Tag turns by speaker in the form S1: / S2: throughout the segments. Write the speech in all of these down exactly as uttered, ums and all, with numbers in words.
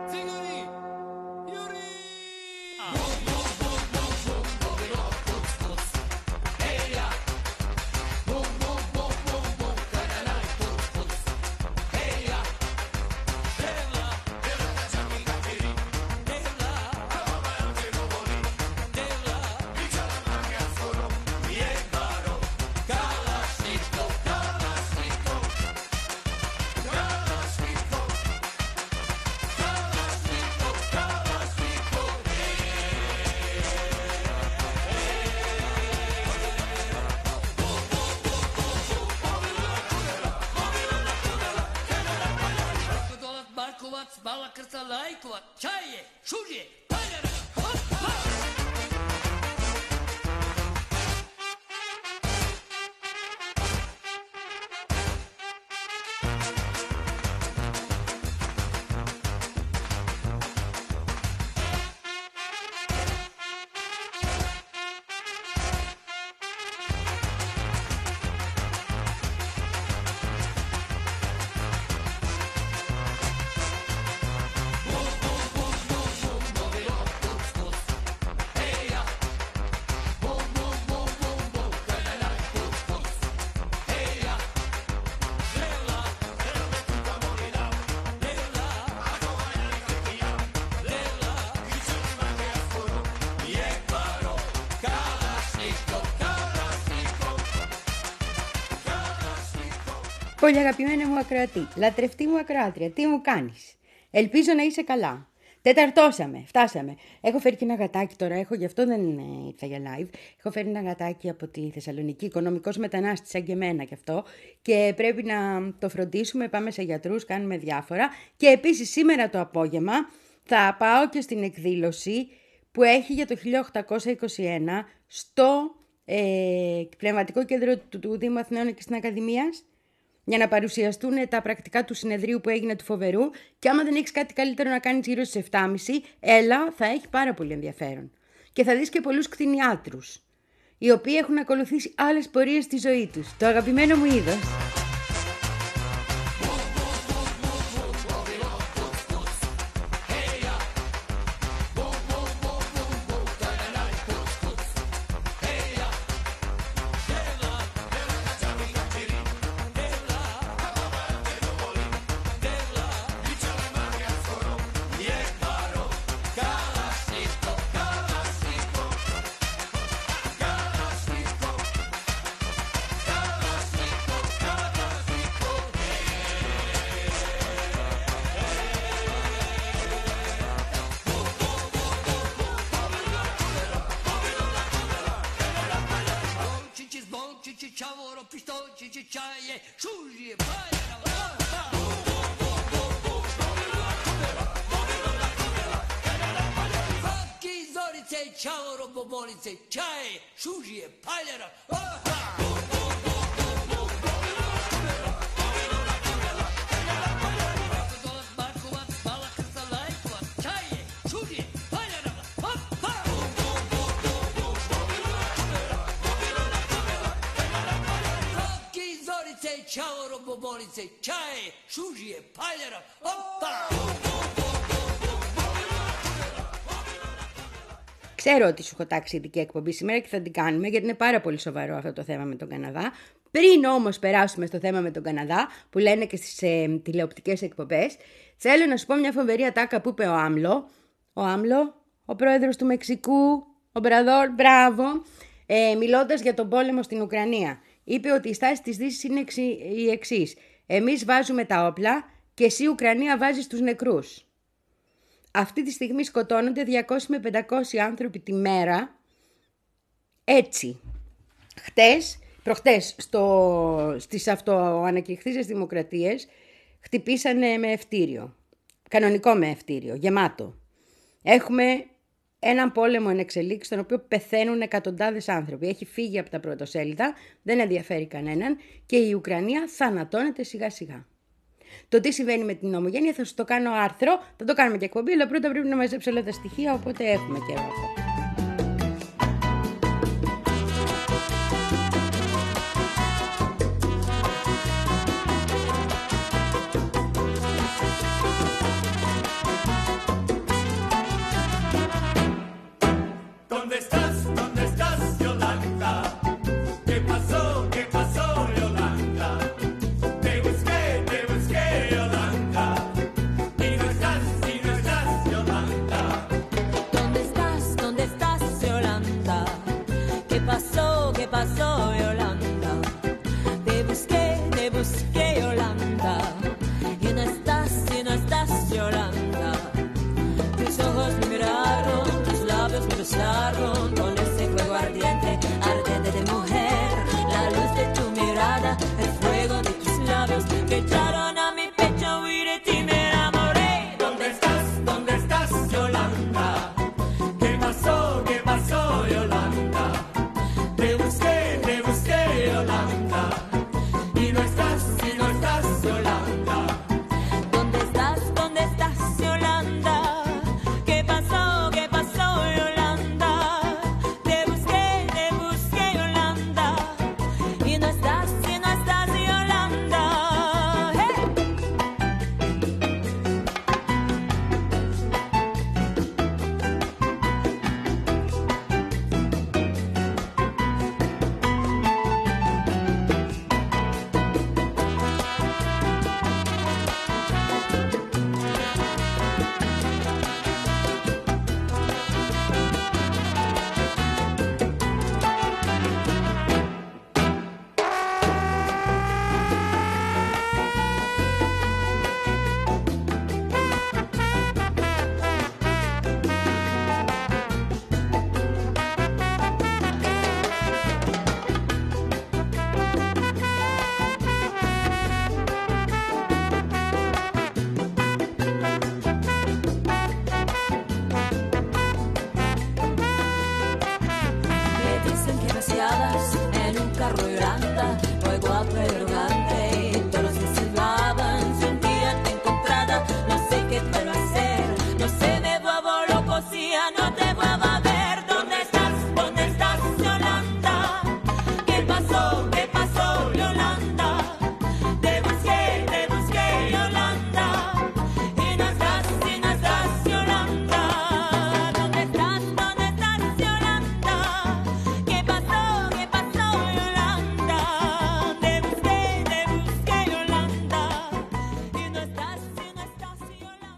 S1: Bala krca lajkova, čaje, šužje, paljara, hop, hop!
S2: Πολύ αγαπημένα μου ακροατή, λατρευτή μου ακροάτρια, τι μου κάνεις? Ελπίζω να είσαι καλά. Τεταρτώσαμε, φτάσαμε. Έχω φέρει και ένα γατάκι τώρα, έχω, γι' αυτό δεν ήρθα για live. Έχω φέρει ένα γατάκι από τη Θεσσαλονίκη, οικονομικός μετανάστης σαν και εμένα κι αυτό. Και πρέπει να το φροντίσουμε, πάμε σε γιατρούς, κάνουμε διάφορα. Και επίσης σήμερα το απόγευμα θα πάω και στην εκδήλωση που έχει για το χίλια οκτακόσια είκοσι ένα στο ε, Πνευματικό Κέντρο του, του Δήμου Αθηνών και στην Ακαδημίας, για να παρουσιαστούν τα πρακτικά του συνεδρίου που έγινε του φοβερού, και άμα δεν έχεις κάτι καλύτερο να κάνεις γύρω στις επτά και μισή, έλα, θα έχει πάρα πολύ ενδιαφέρον. Και θα δεις και πολλούς κτηνιάτρους, οι οποίοι έχουν ακολουθήσει άλλες πορείες στη ζωή τους. Το αγαπημένο μου είδος. Ξέρω ότι σου έχω τάξει ειδική εκπομπή σήμερα και θα την κάνουμε, γιατί είναι πάρα πολύ σοβαρό αυτό το θέμα με τον Καναδά. Πριν όμως περάσουμε στο θέμα με τον Καναδά, που λένε και στις ε, τηλεοπτικές εκπομπές, θέλω να σου πω μια φοβερή ατάκα που είπε ο Άμλο. Ο Άμλο, ο πρόεδρος του Μεξικού, ο Μπραδόρ, μπράβο, ε, μιλώντας για τον πόλεμο στην Ουκρανία. Είπε ότι η στάση της Δύσης είναι η εξής. Εμείς βάζουμε τα όπλα και εσύ η Ουκρανία βάζει τους νεκρούς. Αυτή τη στιγμή σκοτώνονται διακόσιοι με πεντακόσιοι άνθρωποι τη μέρα. Έτσι. Χτες, προχτές, στο, στις αυτοανακηρυχθήσεις δημοκρατίες χτυπήσανε με ευτήριο. Κανονικό με ευτήριο, γεμάτο. Έχουμε έναν πόλεμο εν εξελίξει, στον οποίο πεθαίνουν εκατοντάδες άνθρωποι. Έχει φύγει από τα πρωτοσέλιδα, δεν ενδιαφέρει κανέναν και η Ουκρανία θανατώνεται σιγά σιγά. Το τι συμβαίνει με την ομογένεια θα σου το κάνω άρθρο, θα το κάνουμε και εκπομπή, αλλά πρώτα πρέπει να μαζέψω όλα τα στοιχεία, οπότε έχουμε καιρό αυτό.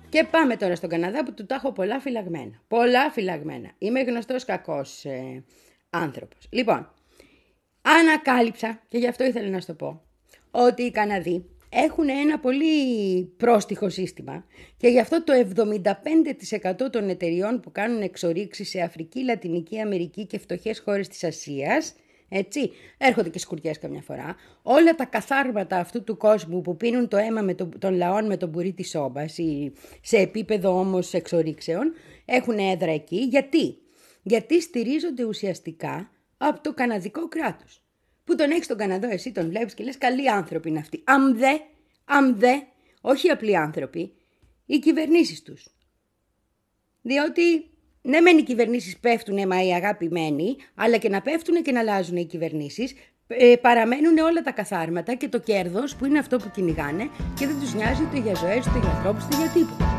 S2: Και πάμε τώρα στον Καναδά που του τα έχω πολλά φυλαγμένα. Πολλά φυλαγμένα. Είμαι γνωστός κακός ε, άνθρωπος. Λοιπόν, ανακάλυψα, και γι' αυτό ήθελα να σου το πω, ότι οι Καναδοί έχουν ένα πολύ πρόστιχο σύστημα και γι' αυτό το εβδομήντα πέντε τοις εκατό των εταιριών που κάνουν εξορίξεις σε Αφρική, Λατινική Αμερική και φτωχές χώρες της Ασίας, έτσι, έρχονται και σκουριές καμιά φορά, όλα τα καθάρματα αυτού του κόσμου που πίνουν το αίμα με το, των λαών με τον μπουρί της σόμπας ή σε επίπεδο όμως εξορίξεων, έχουν έδρα εκεί. Γιατί? Γιατί στηρίζονται ουσιαστικά από το καναδικό κράτος. Που τον έχεις τον Καναδό, εσύ τον βλέπεις και λες καλοί άνθρωποι είναι αυτοί. Αμδε, αμδε, όχι απλοί άνθρωποι, οι κυβερνήσεις τους. Διότι ναι μεν οι κυβερνήσεις πέφτουνε μα οι αγαπημένοι, αλλά και να πέφτουνε και να αλλάζουν οι κυβερνήσεις, ε, παραμένουν όλα τα καθάρματα και το κέρδος που είναι αυτό που κυνηγάνε και δεν τους νοιάζει ούτε για ζωές, ούτε για ανθρώπους, ούτε για τίποτα.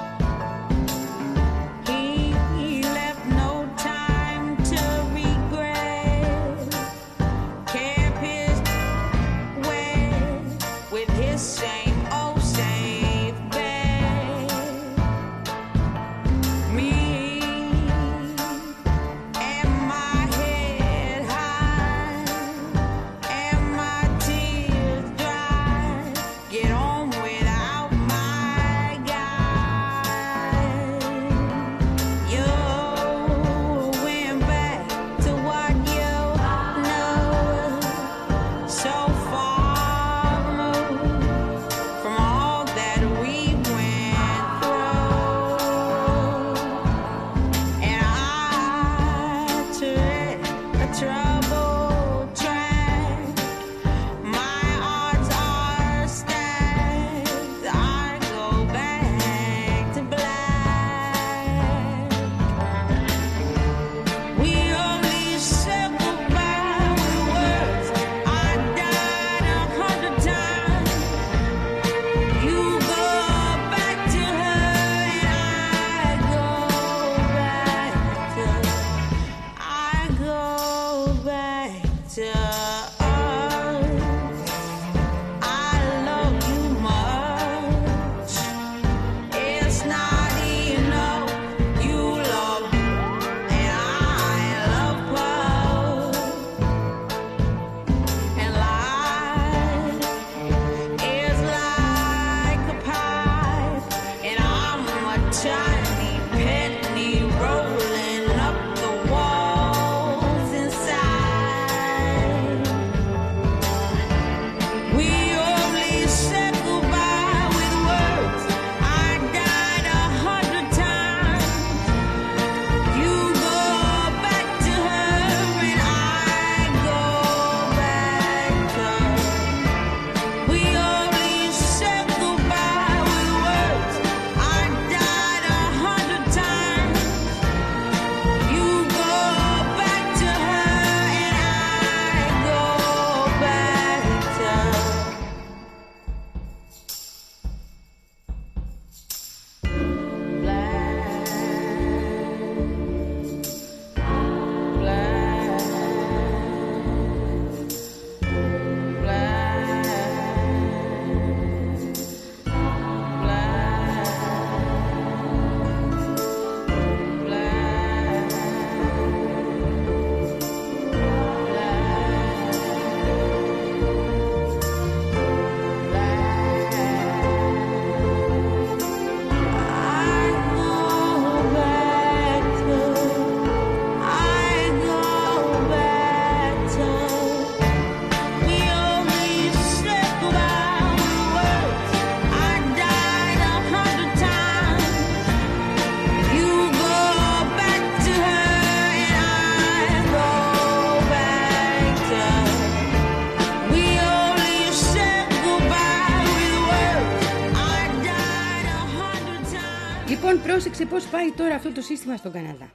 S2: Λοιπόν, πρόσεξε πώς πάει τώρα αυτό το σύστημα στον Καναδά.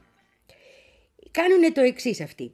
S2: Κάνουνε το εξής αυτοί.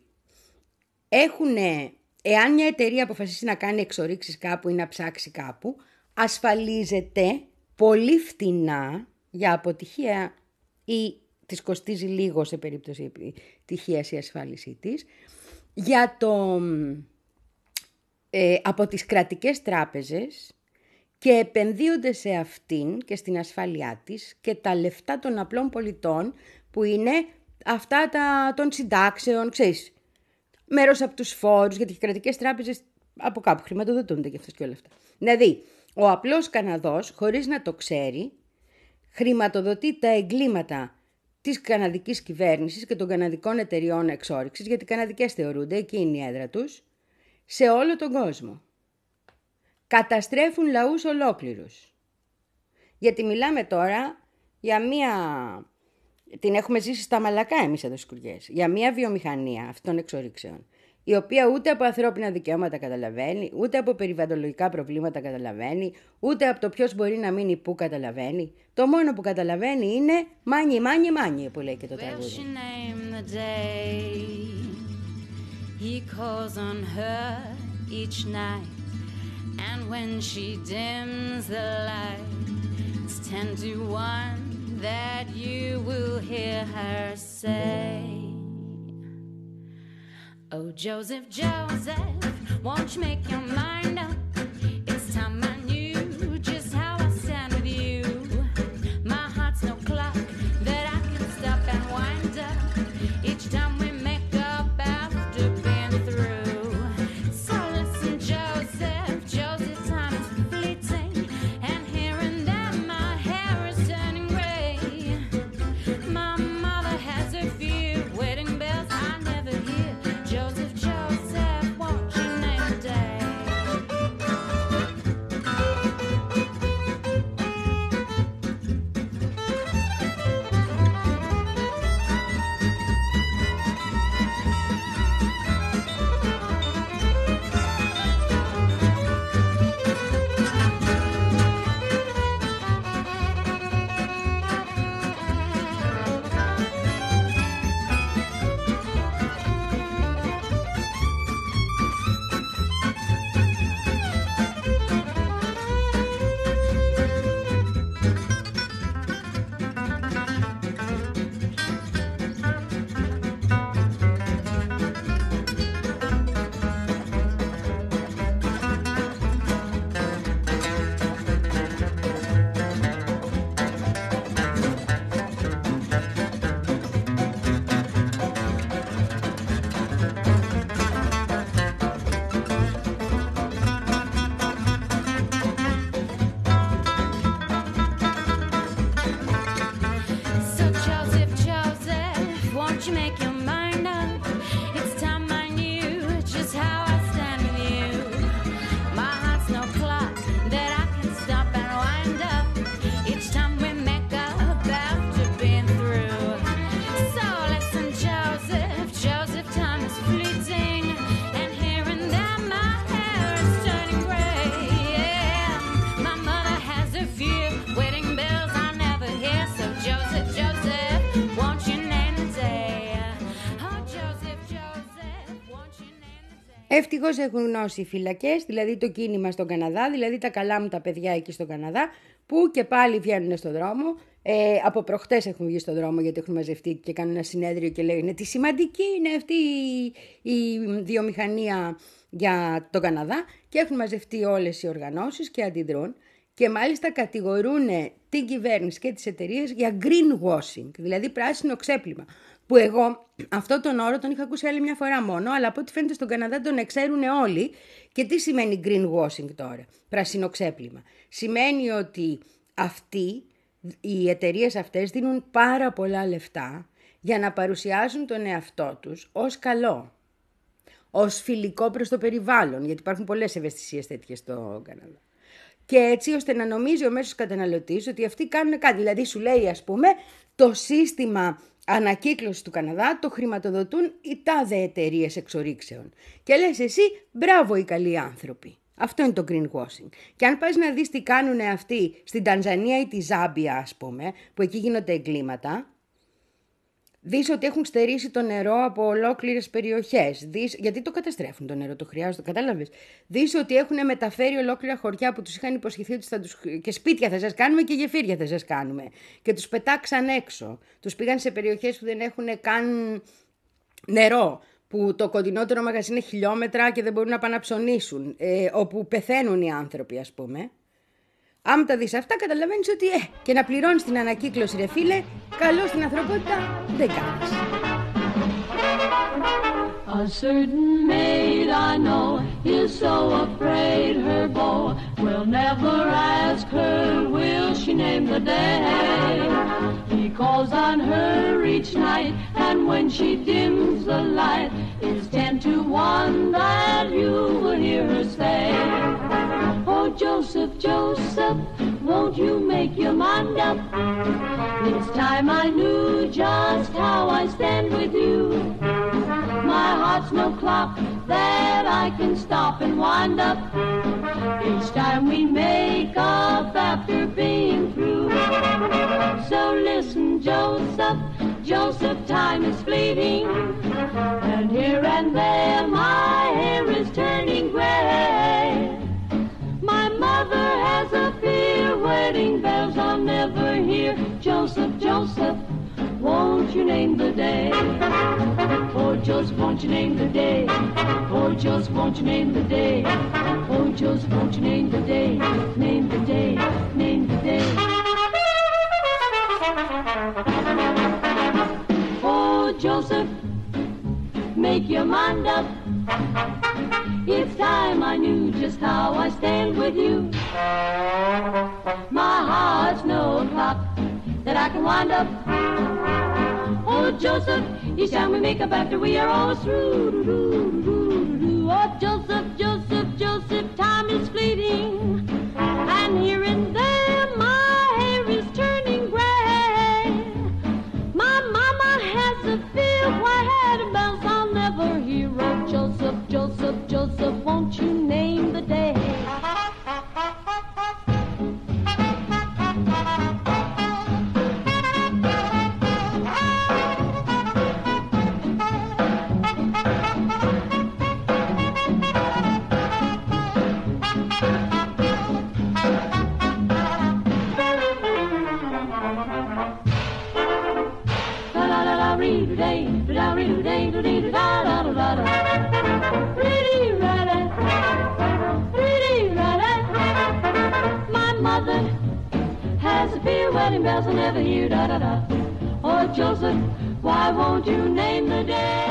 S2: Έχουνε, εάν μια εταιρεία αποφασίσει να κάνει εξορίξεις κάπου ή να ψάξει κάπου, ασφαλίζεται πολύ φτηνά για αποτυχία ή της κοστίζει λίγο σε περίπτωση επιτυχίας η ασφάλισή της, για το, ε, από τις κρατικές τράπεζες και επενδύονται σε αυτήν και στην ασφάλειά της και τα λεφτά των απλών πολιτών που είναι αυτά τα, των συντάξεων, ξέρεις, μέρος από τους φόρους, γιατί οι κρατικές τράπεζες από κάπου χρηματοδοτούνται και αυτές και όλα αυτά. Δηλαδή, ο απλός Καναδός, χωρίς να το ξέρει, χρηματοδοτεί τα εγκλήματα της καναδικής κυβέρνησης και των καναδικών εταιριών εξόρυξης, γιατί οι καναδικές θεωρούνται, εκεί είναι η έδρα τους, σε όλο τον κόσμο. Καταστρέφουν λαούς ολόκληρους. Γιατί μιλάμε τώρα για μία... Την έχουμε ζήσει στα μαλακά εμείς εδώ στις Κουριές. Για μία βιομηχανία αυτών των εξορίξεων, η οποία ούτε από ανθρώπινα δικαιώματα καταλαβαίνει, ούτε από περιβαλλοντολογικά προβλήματα καταλαβαίνει, ούτε από το ποιος μπορεί να μείνει πού καταλαβαίνει. Το μόνο που καταλαβαίνει είναι μάνι, μάνι, μάνι, που λέει και το τραγούδι.
S3: And when she dims the light, it's ten to one that you will hear her say, oh, Joseph, Joseph, won't you make your mind up? It's time I knew just how I stand with you. My heart's no clock that I can stop and wind up each time we make up after being through. So listen, Joseph, Joseph, time is fleeting, and here and there my hair is turning gray. My mother has a few wedding bells I never hear. Joseph, Joseph, won't you name a day? So Joseph, Joseph, won't you make your mind up? It's time I knew just how I stand with you. My heart's no clock that I can stop and wind up each time we make up after being through. So listen, Joseph, Joseph, time is fleeting, and here and there my hair is turning gray. Yeah, my mother has a few wedding bells I never hear. So Joseph, Joseph, won't you name the day? Oh, Joseph, Joseph, won't you name the day?
S2: Ευτυχώς έχουν γνώσει οι φυλακές, δηλαδή το κίνημα στον Καναδά, δηλαδή τα καλά μου τα παιδιά εκεί στον Καναδά, που και πάλι βγαίνουν στον δρόμο. Ε, από προχτές έχουν βγει στον δρόμο, γιατί έχουν μαζευτεί και κάνουν ένα συνέδριο και λένε τι σημαντική είναι αυτή η, η βιομηχανία για τον Καναδά, και έχουν μαζευτεί όλες οι οργανώσεις και αντιδρούν. Και μάλιστα κατηγορούν την κυβέρνηση και τις εταιρείες για greenwashing, δηλαδή πράσινο ξέπλυμα. Που εγώ αυτό τον όρο τον είχα ακούσει άλλη μια φορά μόνο, αλλά από ό,τι φαίνεται στον Καναδά τον εξέρουν όλοι. Και τι σημαίνει greenwashing τώρα, πράσινο ξέπλυμα? Σημαίνει ότι αυτοί, οι εταιρείες αυτές, δίνουν πάρα πολλά λεφτά για να παρουσιάζουν τον εαυτό τους ως καλό, ως φιλικό προς το περιβάλλον, γιατί υπάρχουν πολλές ευαισθησίες τέτοιες στο Καναδά. Και έτσι ώστε να νομίζει ο μέσος καταναλωτής ότι αυτοί κάνουν κάτι. Δηλαδή σου λέει, ας πούμε, το σύστημα ανακύκλωσης του Καναδά το χρηματοδοτούν οι τάδε εταιρείες εξορίξεων. Και λες εσύ, μπράβο οι καλοί άνθρωποι. Αυτό είναι το greenwashing. Και αν πας να δεις τι κάνουν αυτοί στην Τανζανία ή τη Ζάμπια, ας πούμε, που εκεί γίνονται εγκλήματα, δεις ότι έχουν στερήσει το νερό από ολόκληρες περιοχές. Δεις, γιατί το καταστρέφουν το νερό, το χρειάζονται, κατάλαβες. Δεις ότι έχουν μεταφέρει ολόκληρα χωριά που τους είχαν υποσχεθεί ότι θα τους, και σπίτια θα σας κάνουμε και γεφύρια θα σας κάνουμε. Και τους πετάξαν έξω. Τους πήγαν σε περιοχές που δεν έχουν καν νερό, που το κοντινότερο μαγαζί είναι χιλιόμετρα και δεν μπορούν να πάνε να ψωνίσουν, ε, όπου πεθαίνουν οι άνθρωποι, ας πούμε. Άμα τα δεις αυτά, καταλαβαίνεις ότι ε, και να πληρώνεις την ανακύκλωση, ρε φίλε, καλό στην ανθρωπότητα δεν κάνεις.
S4: A certain maid I know is so afraid her beau will never ask her, will she name the day? He calls on her each night, and when she dims the light, it's ten to one that you will hear her say, oh, Joseph, Joseph, won't you make your mind up? It's time I knew just how I stand with you. My heart's no clock that I can stop and wind up each time we make up after being through. So listen, Joseph, Joseph, time is fleeting, and here and there my hair is turning gray. My mother has a fear wedding bells I'll never hear. Joseph, Joseph, won't you name the day? Oh, Joseph, won't you name the day? Oh, Joseph, won't you name the day? Oh, Joseph, won't you name the day? Name the day, name the day. Oh, Joseph, make your mind up. It's time I knew just how I stand with you. My heart's no clock that I can wind up. Oh, Joseph, each time we make up after we are all through. Oh, Joseph, Joseph, Joseph, time is fleeting, and here and there my hair is turning gray. My mama has a fear white bells I'll never hear. Oh, Joseph, Joseph, Joseph, won't you name the day? My mother has a fear wedding bells will never hear. Da da da. Oh, Joseph, why won't you name the day?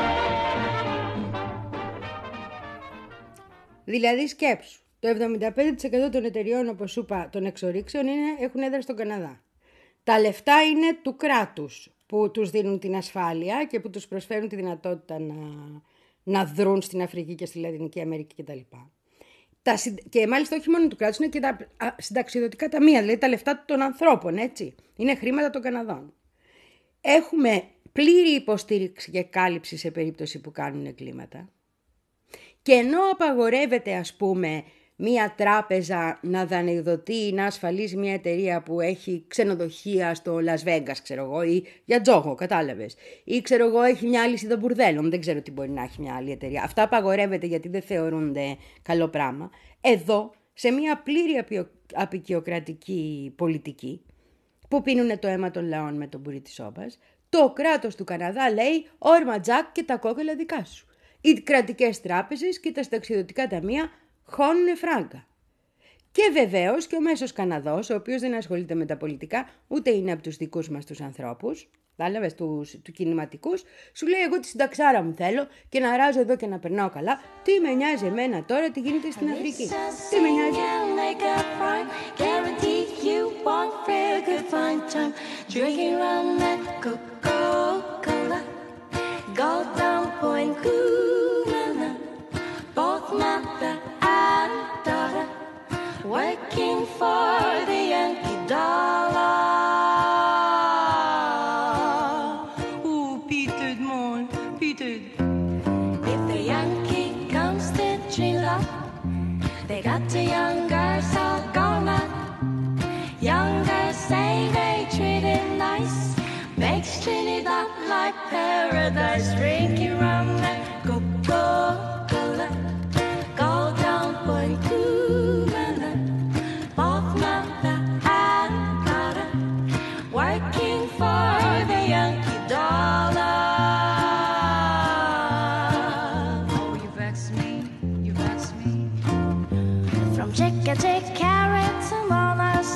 S2: Δηλαδή σκέψου, το εβδομήντα πέντε τοις εκατό των εταιριών, όπως σου είπα, των εξορίξεων είναι, έχουν έδρα στον Καναδά. Τα λεφτά είναι του κράτους που τους δίνουν την ασφάλεια και που τους προσφέρουν τη δυνατότητα να, να δρουν στην Αφρική και στη Λατινική Αμερική κτλ. Τα, και μάλιστα όχι μόνο του κράτους, είναι και τα συνταξιδοτικά ταμεία, δηλαδή τα λεφτά των ανθρώπων, έτσι. Είναι χρήματα των Καναδών. Έχουμε πλήρη υποστήριξη και κάλυψη σε περίπτωση που κάνουν εγκλήματα. Και ενώ απαγορεύεται, ας πούμε, μία τράπεζα να δανειοδοτεί ή να ασφαλίζει μία εταιρεία που έχει ξενοδοχεία στο Las Vegas, ξέρω εγώ, ή για τζόγο, κατάλαβες. Ή ξέρω εγώ, έχει μια αλυσίδα μπουρδέλων, δεν ξέρω τι μπορεί να έχει μια άλλη εταιρεία. Αυτά απαγορεύεται γιατί δεν θεωρούνται καλό πράγμα. Εδώ, σε μία πλήρη απεικιοκρατική πολιτική, που πίνουν το αίμα των λαών με τον μπουρί της σόπας, το κράτος του Καναδά λέει όρμα τζακ και τα κόκκαλα δικά σου. Οι κρατικές τράπεζες και τα συνταξιδοτικά ταμεία χώνουνε φράγκα. Και βεβαίως και ο μέσος Καναδός, ο οποίος δεν ασχολείται με τα πολιτικά, ούτε είναι από τους δικούς μας τους ανθρώπους, κατάλαβες, τους, του κινηματικούς, σου λέει εγώ τη συνταξάρα μου θέλω και να ράζω εδώ και να περνάω καλά. Τι με νοιάζει εμένα τώρα τι γίνεται στην Αφρική. Τι με νοιάζει.
S4: Working for the Yankee dollar. Ooh, Peter, mon, Peter. If the Yankee comes to Trinidad, they got the young girls all gone out. Young girls say they treat it nice, makes Trinidad like paradise. Drinking rum and Coca-Cola, go down Point Cooler, both Manta and Carter, working for the Yankee dollar. Oh, you vex me, you vex me. From chicken to carrots and walnuts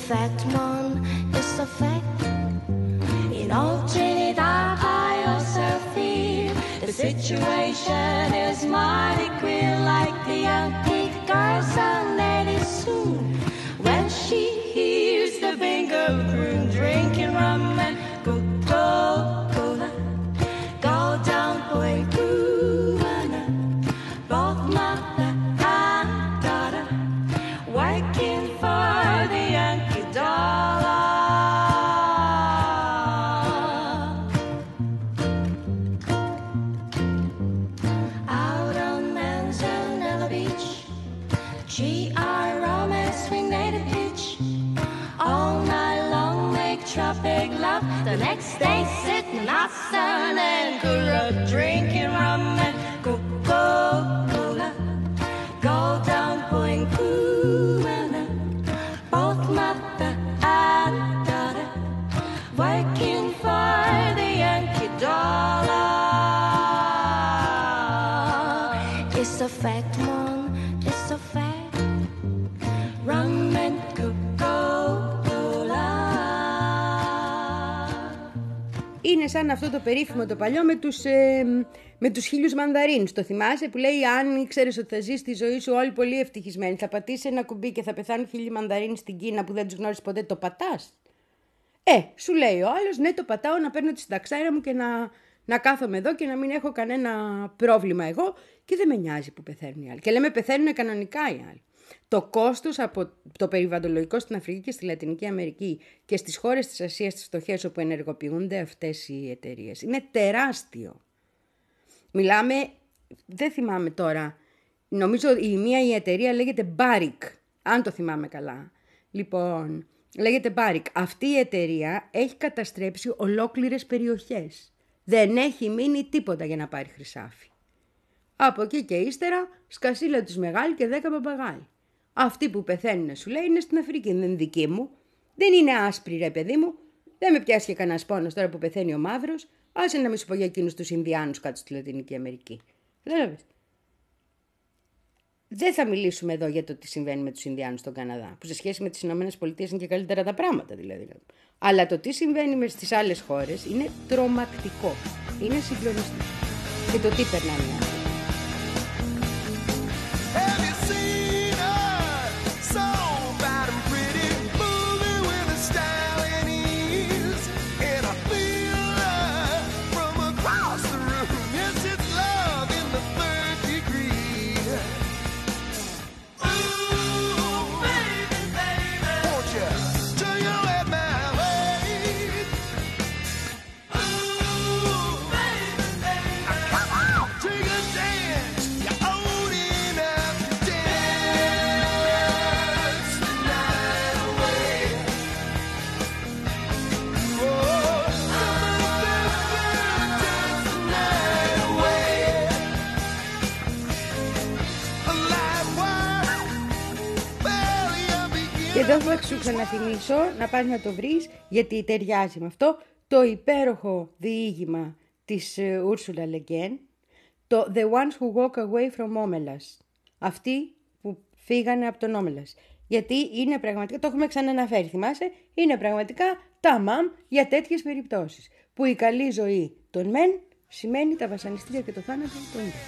S3: fact, Mon, it's a fact. In old Trinidad, I also feel the situation is mighty queer, like the Yankee girl song that is soon. When she hears the bingo crew drinking rum and Coca-Cola, go down Point Cubana, both mother and daughter, working for the Yankee dollar. Out on Manzanella Beach, G I romance swing native pitch. All night long make tropic love. The next day sitting out sun and corrupt drinking rum and Coca-Cola. Go down Point Cubana, both mother and daughter, working for the Yankee dollar. It's a fact, Mon, it's a fact. Rum and Coca-Cola.
S2: Είναι σαν αυτό το περίφημο το παλιό με τους, ε, με τους χίλιους μανδαρίνους. Το θυμάσαι που λέει αν ήξερες ότι θα ζεις τη ζωή σου όλοι πολύ ευτυχισμένοι, θα πατήσεις ένα κουμπί και θα πεθάνουν χίλιοι μανδαρίνοι στην Κίνα που δεν τους γνώρισες ποτέ, το πατάς? Ε, σου λέει ο άλλος, ναι, το πατάω να παίρνω τη συνταξάρα μου και να, να κάθομαι εδώ και να μην έχω κανένα πρόβλημα εγώ και δεν με νοιάζει που πεθαίνουν οι άλλοι. Και λέμε πεθαίνουν κανονικά οι άλλοι. Το κόστος από το περιβαλλοντολογικό στην Αφρική και στη Λατινική Αμερική και στις χώρες της Ασίας, τις φτωχές όπου ενεργοποιούνται αυτές οι εταιρείες, είναι τεράστιο. Μιλάμε, δεν θυμάμαι τώρα, νομίζω η μία η εταιρεία λέγεται Barrick, αν το θυμάμαι καλά. Λοιπόν, λέγεται Barrick. Αυτή η εταιρεία έχει καταστρέψει ολόκληρες περιοχές. Δεν έχει μείνει τίποτα για να πάρει χρυσάφι. Από εκεί και ύστερα, σκασίλα τους μεγάλη και δέκα παπαγάλοι. Αυτοί που πεθαίνουν, σου λέει, είναι στην Αφρική, δεν είναι δική μου. Δεν είναι άσπρη, ρε παιδί μου. Δεν με πιάσει και κανένα πόνο τώρα που πεθαίνει ο μαύρος. Άσε να μην σου πω για εκείνους τους Ινδιάνους κάτω στη Λατινική Αμερική. Κατάλαβες. Δεν θα μιλήσουμε εδώ για το τι συμβαίνει με τους Ινδιάνους στον Καναδά, που σε σχέση με τις Ηνωμένες Πολιτείες είναι και καλύτερα τα πράγματα δηλαδή. Αλλά το τι συμβαίνει στις άλλες χώρες είναι τρομακτικό. Είναι συγκλονιστικό. Και το τι περνάνε οι άνθρωποι. Εδώ θα σου ξαναθυμίσω να πας να το βρεις, γιατί ταιριάζει με αυτό, το υπέροχο διήγημα της Ursula Le Guin, το The Ones Who Walk Away from Omelas. Αυτοί που φύγανε από τον Όμελας. Γιατί είναι πραγματικά, το έχουμε ξαναναφέρει, θυμάσαι, είναι πραγματικά τα μαμ για τέτοιες περιπτώσεις. Που η καλή ζωή των μεν σημαίνει τα βασανιστήρια και το θάνατο των δε.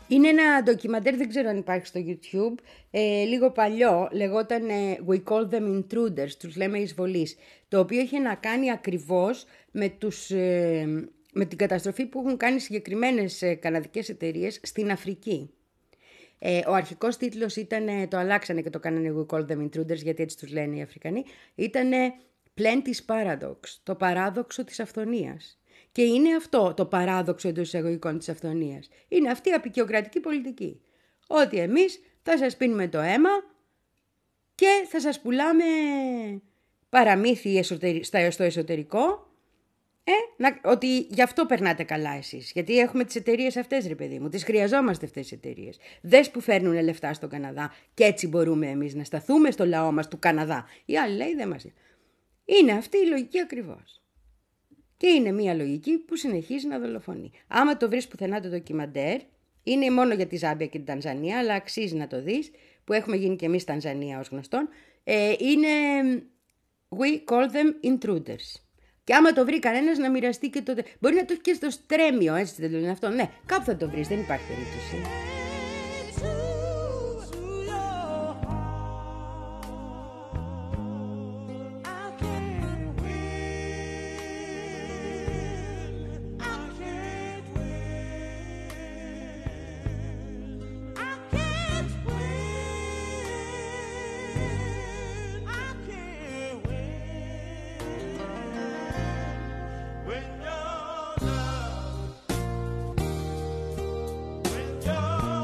S2: Είναι ένα ντοκιμαντέρ, δεν ξέρω αν υπάρχει στο YouTube, ε, λίγο παλιό, λεγόταν ε, We Call Them Intruders, τους λέμε εισβολείς, το οποίο είχε να κάνει ακριβώς με, τους, ε, με την καταστροφή που έχουν κάνει συγκεκριμένες ε, καναδικές εταιρείες στην Αφρική. Ε, ο αρχικός τίτλος ήταν, ε, το αλλάξανε και το κάνανε We Call Them Intruders, γιατί έτσι τους λένε οι Αφρικανοί, ήταν ε, Plenty's Paradox, το παράδοξο της αυθονίας. Και είναι αυτό το παράδοξο εντός εισαγωγικών της αυθονίας. Είναι αυτή η απεικιοκρατική πολιτική. Ότι εμείς θα σας πίνουμε το αίμα και θα σας πουλάμε παραμύθι στο εσωτερικό, ε, να, ότι γι' αυτό περνάτε καλά εσείς. Γιατί έχουμε τις εταιρείες αυτές, ρε παιδί μου, τις χρειαζόμαστε αυτές τις εταιρείες. Δες που φέρνουν λεφτά στον Καναδά και έτσι μπορούμε εμείς να σταθούμε στο λαό μας του Καναδά. Οι άλλοι λέει δεν μας. Είναι αυτή η λογική ακριβώς. Και είναι μια λογική που συνεχίζει να δολοφονεί. Άμα το βρεις πουθενά το ντοκιμαντέρ, είναι μόνο για τη Ζάμπια και την Τανζανία, αλλά αξίζει να το δεις, που έχουμε γίνει και εμείς Τανζανία ως γνωστόν. Ε, είναι We Call Them Intruders. Και άμα το βρει κανένας να μοιραστεί και το... Μπορεί να το έχει και στο στρέμιο, έτσι δεν το λένε αυτό. Ναι, κάπου θα το βρεις, δεν υπάρχει περίπτωση.
S5: When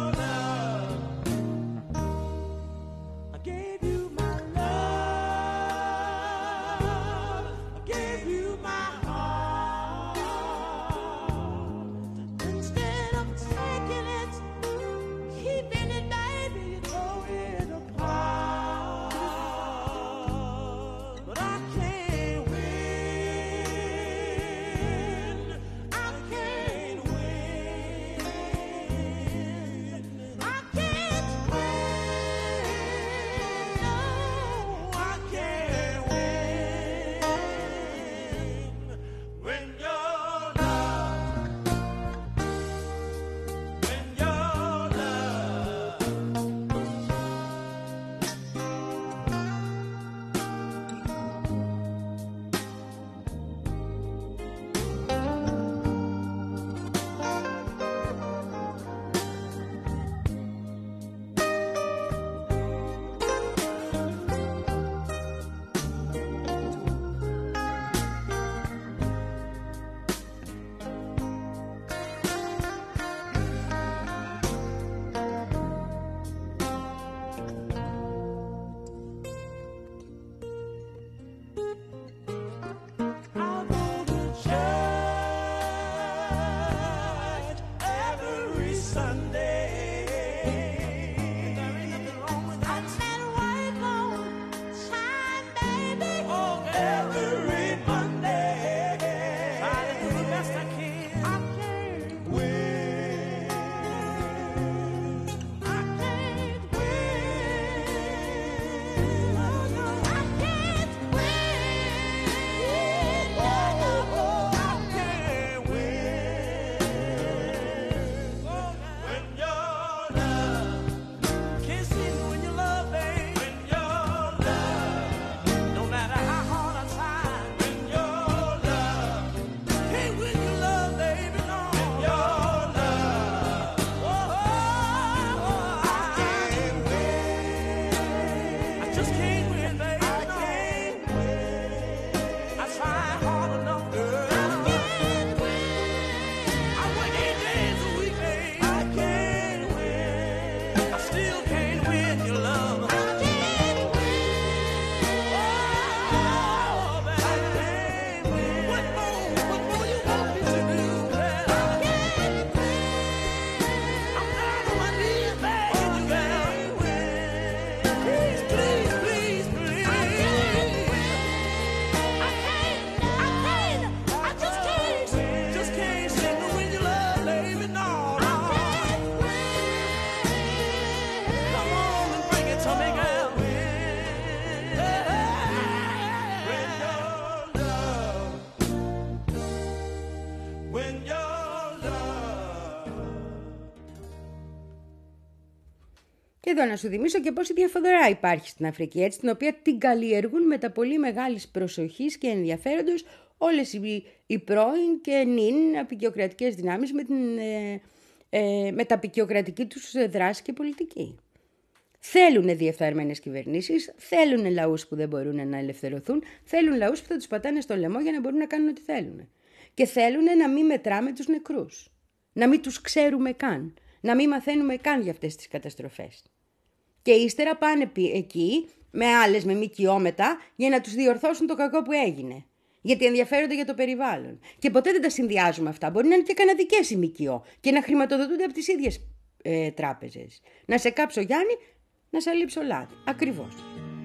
S2: Και εδώ να σου θυμίσω και πόση διαφθορά υπάρχει στην Αφρική, έτσι, την οποία την καλλιεργούν με τα πολύ μεγάλης προσοχής και ενδιαφέροντος όλες οι, οι πρώην και νυν απεικιοκρατικές δυνάμεις με, την, ε, ε, με τα απεικιοκρατική τους δράση και πολιτική. Θέλουν διεφθαρμένες κυβερνήσεις, θέλουν λαούς που δεν μπορούν να ελευθερωθούν, θέλουν λαούς που θα τους πατάνε στο λαιμό για να μπορούν να κάνουν ό,τι θέλουν. Και θέλουν να μην μετράμε τους νεκρούς, να μην τους ξέρουμε καν, να μην μαθαίνουμε καν για αυτές τις καταστροφές. Και ύστερα πάνε εκεί με άλλες, με ΜΚΟ μετά, για να τους διορθώσουν το κακό που έγινε. Γιατί ενδιαφέρονται για το περιβάλλον. Και ποτέ δεν τα συνδυάζουμε αυτά. Μπορεί να είναι και καναδικές οι ΜΚΟ και να χρηματοδοτούνται από τις ίδιες ε, τράπεζες. Να σε κάψω Γιάννη, να σε λείψω λάδι. Ακριβώς.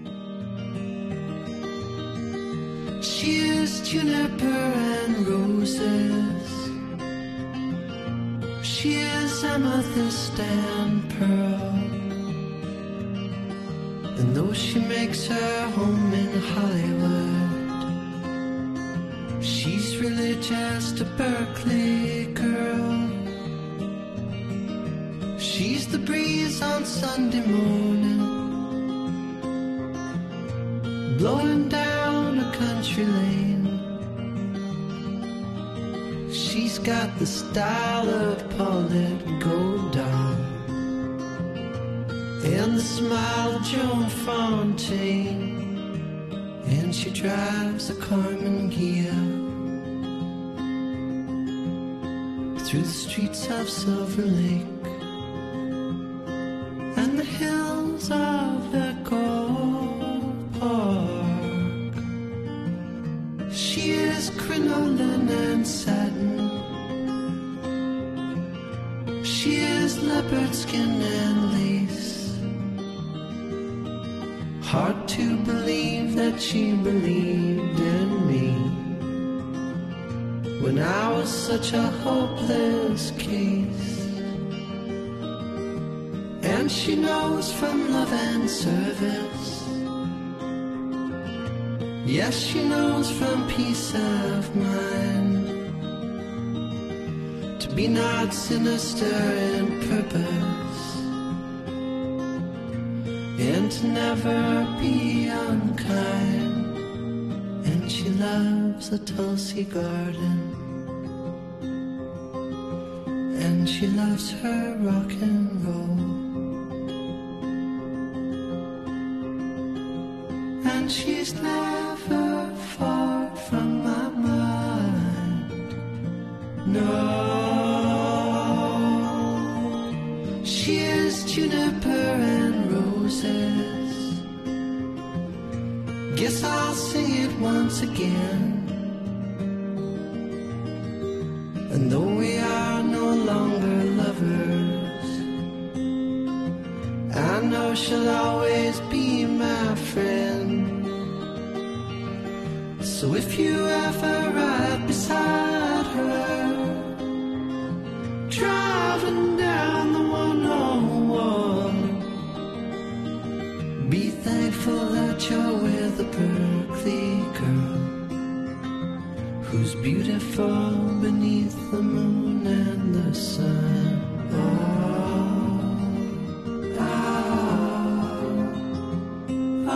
S5: She is juniper and roses. She is amethyst and pearl. And though she makes her home in Hollywood, she's really just a Berkeley girl. She's the breeze on Sunday morning, blowing down a country lane. She's got the style of Paulette Goddard and the smile of Joan Fontaine, and she drives a Carmen Ghia through the streets of Silver Lake and the hills of Echo Park. She is crinoline and satin. She is leopard skin and lace. Hard to believe that she believed in me when I was such a hopeless case. And she knows from love and service. Yes, she knows from peace of mind to be not sinister in purpose and to never be unkind. And she loves a Tulsi garden, and she loves her rock and roll, and she's never far from my mind. No, she is juniper and roses. Guess I'll sing it once again. And though we are no longer lovers, I know she'll always be my friend. So if you ever ride beside her, driving down the one oh one, be thankful that you're with a Berkeley girl who's beautiful beneath the moon and the sun. Oh, oh, oh,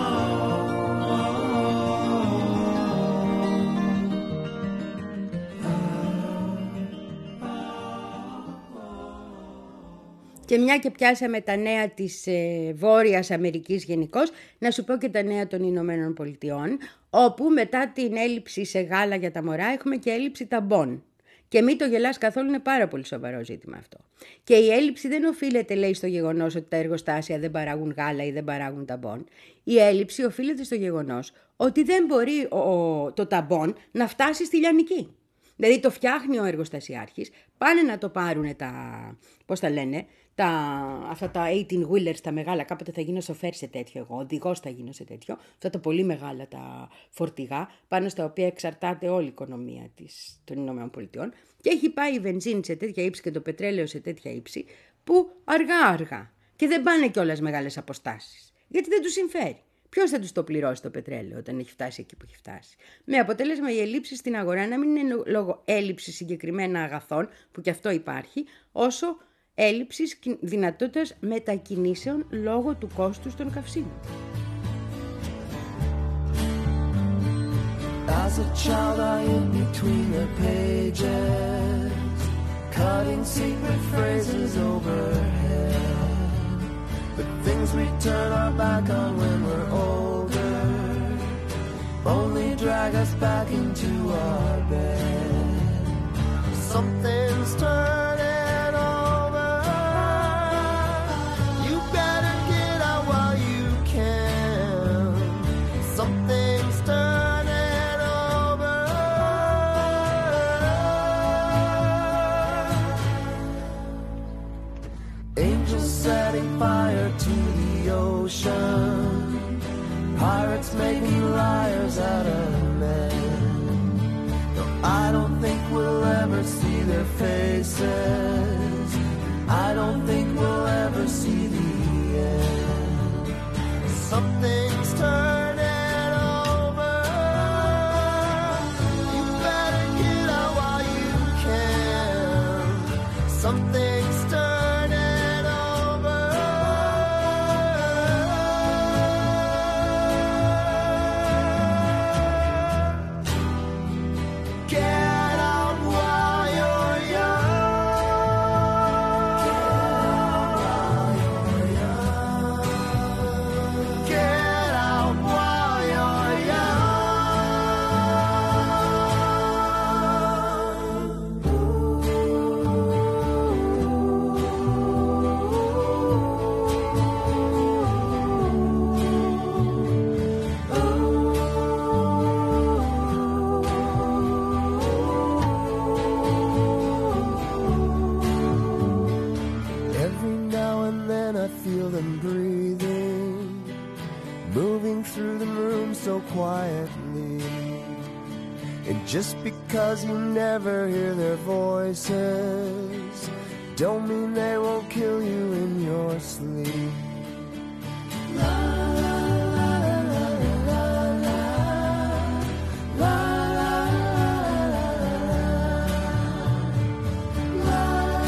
S2: Και μια και πιάσαμε τα νέα της ε, Βόρειας Αμερικής γενικώς, να σου πω και τα νέα των Ηνωμένων Πολιτειών, όπου μετά την έλλειψη σε γάλα για τα μωρά έχουμε και έλλειψη ταμπών. Και μην το γελάς καθόλου, είναι πάρα πολύ σοβαρό ζήτημα αυτό. Και η έλλειψη δεν οφείλεται, λέει, στο γεγονός ότι τα εργοστάσια δεν παράγουν γάλα ή δεν παράγουν ταμπών. Η έλλειψη οφείλεται στο γεγονός ότι δεν μπορεί ο, ο, το ταμπών να φτάσει στη λιανική. Δηλαδή το φτιάχνει ο εργοστασιάρχης, πάνε να το πάρουν τα, πώς τα λένε, τα, αυτά τα eighteen wheelers, τα μεγάλα, κάποτε θα γίνω σοφέρ σε τέτοιο εγώ, οδηγός θα γίνω σε τέτοιο, αυτά τα πολύ μεγάλα τα φορτηγά, πάνω στα οποία εξαρτάται όλη η οικονομία της, των Ηνωμένων Πολιτειών, και έχει πάει η βενζίνη σε τέτοια ύψη και το πετρέλαιο σε τέτοια ύψη, που αργά αργά, και δεν πάνε κιόλας μεγάλες αποστάσεις, γιατί δεν τους συμφέρει. Ποιος θα τους το πληρώσει το πετρέλαιο όταν έχει φτάσει εκεί που έχει φτάσει. Με αποτέλεσμα οι ελλείψεις στην αγορά να μην είναι λόγω έλλειψης συγκεκριμένα αγαθών, που κι αυτό υπάρχει, όσο έλλειψης δυνατότητας μετακινήσεων λόγω του κόστους των καυσίμων.
S5: As a child I in between the pages, cutting secret phrases overhead. But things we turn our back on when we're older only drag us back into our bed. Something's turning over. You better get out while you can. Something's turning over. Angels setting fire to the ocean. Pirates making liars out of men. No, I don't think we'll ever see their faces. I don't think we'll ever see the end. Something's turning over. You better get out while you can. Something's turning over. Get out while you're young. Get out while you're Every now and then I feel them breathing, moving through the room so quietly. And just because you never hear their voices, don't mean they won't kill you in your sleep. La la la la la la la la la la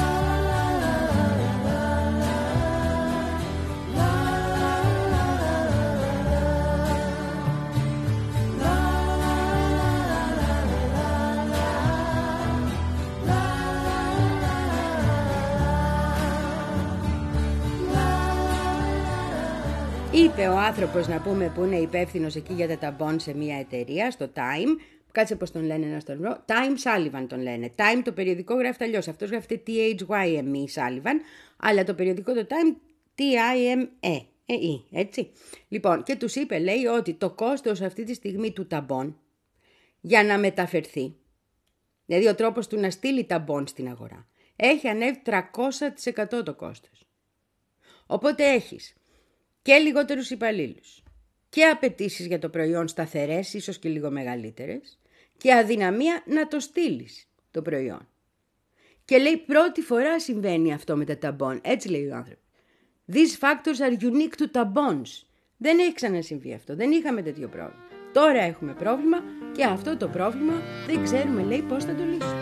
S2: Είπε ο άνθρωπος, να πούμε, που είναι υπεύθυνος εκεί για τα ταμπών σε μια εταιρεία, στο Time. Κάτσε πώς τον λένε να στον βρω. Time Sullivan τον λένε. Time το περιοδικό γράφεται αλλιώς. Αυτός γράφεται τι έιτς γουάι εμ ι Sullivan, αλλά το περιοδικό το Time τι άι εμ ι. Ε, ε, έτσι. Λοιπόν, και τους είπε, λέει, ότι το κόστος αυτή τη στιγμή του ταμπών για να μεταφερθεί, δηλαδή ο τρόπος του να στείλει ταμπών στην αγορά, έχει ανέβει τριακόσια τοις εκατό το κόστος. Οπότε έχεις και λιγότερους υπαλλήλους και απαιτήσεις για το προϊόν σταθερές, ίσως και λίγο μεγαλύτερες, και αδυναμία να το στείλεις το προϊόν. Και λέει, πρώτη φορά συμβαίνει αυτό με τα ταμπών. Έτσι λέει ο άνθρωπος. These factors are unique to tampons. Δεν έχει ξανασυμβεί αυτό. Δεν είχαμε τέτοιο πρόβλημα. Τώρα έχουμε πρόβλημα και αυτό το πρόβλημα δεν ξέρουμε, λέει, πώς θα το λύσουμε.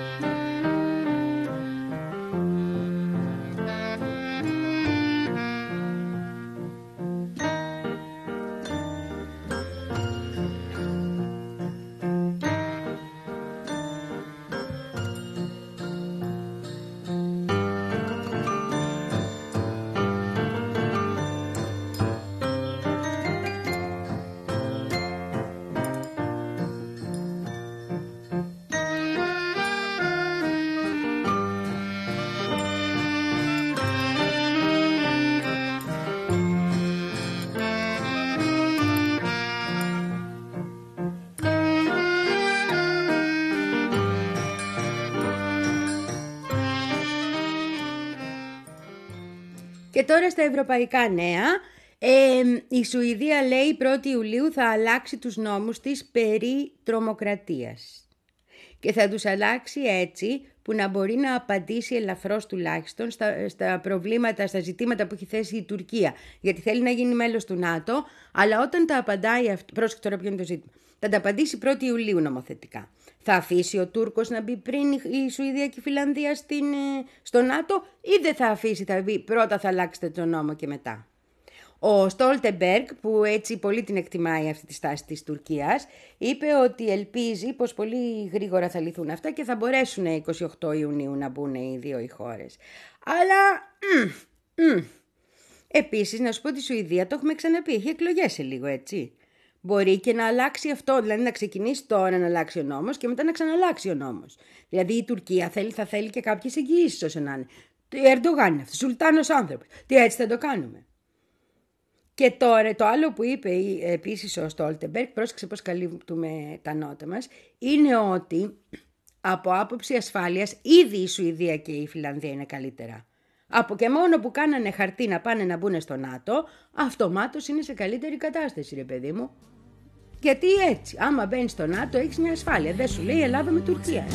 S2: Και τώρα στα ευρωπαϊκά νέα, ε, η Σουηδία λέει πρώτη Ιουλίου θα αλλάξει τους νόμους της περί τρομοκρατίας. Και θα τους αλλάξει έτσι που να μπορεί να απαντήσει ελαφρώς τουλάχιστον στα, στα προβλήματα, στα ζητήματα που έχει θέσει η Τουρκία. Γιατί θέλει να γίνει μέλος του ΝΑΤΟ, αλλά όταν τα απαντάει, πρόσεξε τώρα ποιο είναι το ζήτημα, θα τα απαντήσει πρώτη Ιουλίου νομοθετικά. Θα αφήσει ο Τούρκος να μπει πριν η Σουηδία και η Φινλανδία στην, στο ΝΑΤΟ ή δεν θα αφήσει, θα μπει πρώτα θα αλλάξετε τον νόμο και μετά. Ο Στόλτεμπεργκ, που έτσι πολύ την εκτιμάει αυτή τη στάση της Τουρκίας, είπε ότι ελπίζει πως πολύ γρήγορα θα λυθούν αυτά και θα μπορέσουν είκοσι οκτώ Ιουνίου να μπουν οι δύο οι χώρες. Αλλά, μ, μ. Επίσης, να σου πω ότι η Σουηδία, το έχουμε ξαναπεί, έχει εκλογές σε λίγο, έτσι. Μπορεί και να αλλάξει αυτό, δηλαδή να ξεκινήσει τώρα να αλλάξει ο νόμος και μετά να ξαναλλάξει ο νόμος. Δηλαδή η Τουρκία θέλει, θα θέλει και κάποιες εγγυήσεις όσο να είναι. Το Ερντογάν είναι αυτό, Σουλτάνος άνθρωπος. Τι έτσι θα το κάνουμε. Και τώρα το άλλο που είπε επίσης ο Στόλτεμπεργκ, πρόσεξε πώς καλύπτουμε τα νότα μας, είναι ότι από άποψη ασφάλειας ήδη η Σουηδία και η Φινλανδία είναι καλύτερα. Από και μόνο που κάνανε χαρτί να πάνε να μπουν στο ΝΑΤΟ, αυτομάτως είναι σε καλύτερη κατάσταση, ρε παιδί μου. Γιατί έτσι, άμα μπαίνεις στο ΝΑΤΟ έχεις μια ασφάλεια. Δεν σου λέει Ελλάδα με Τουρκία.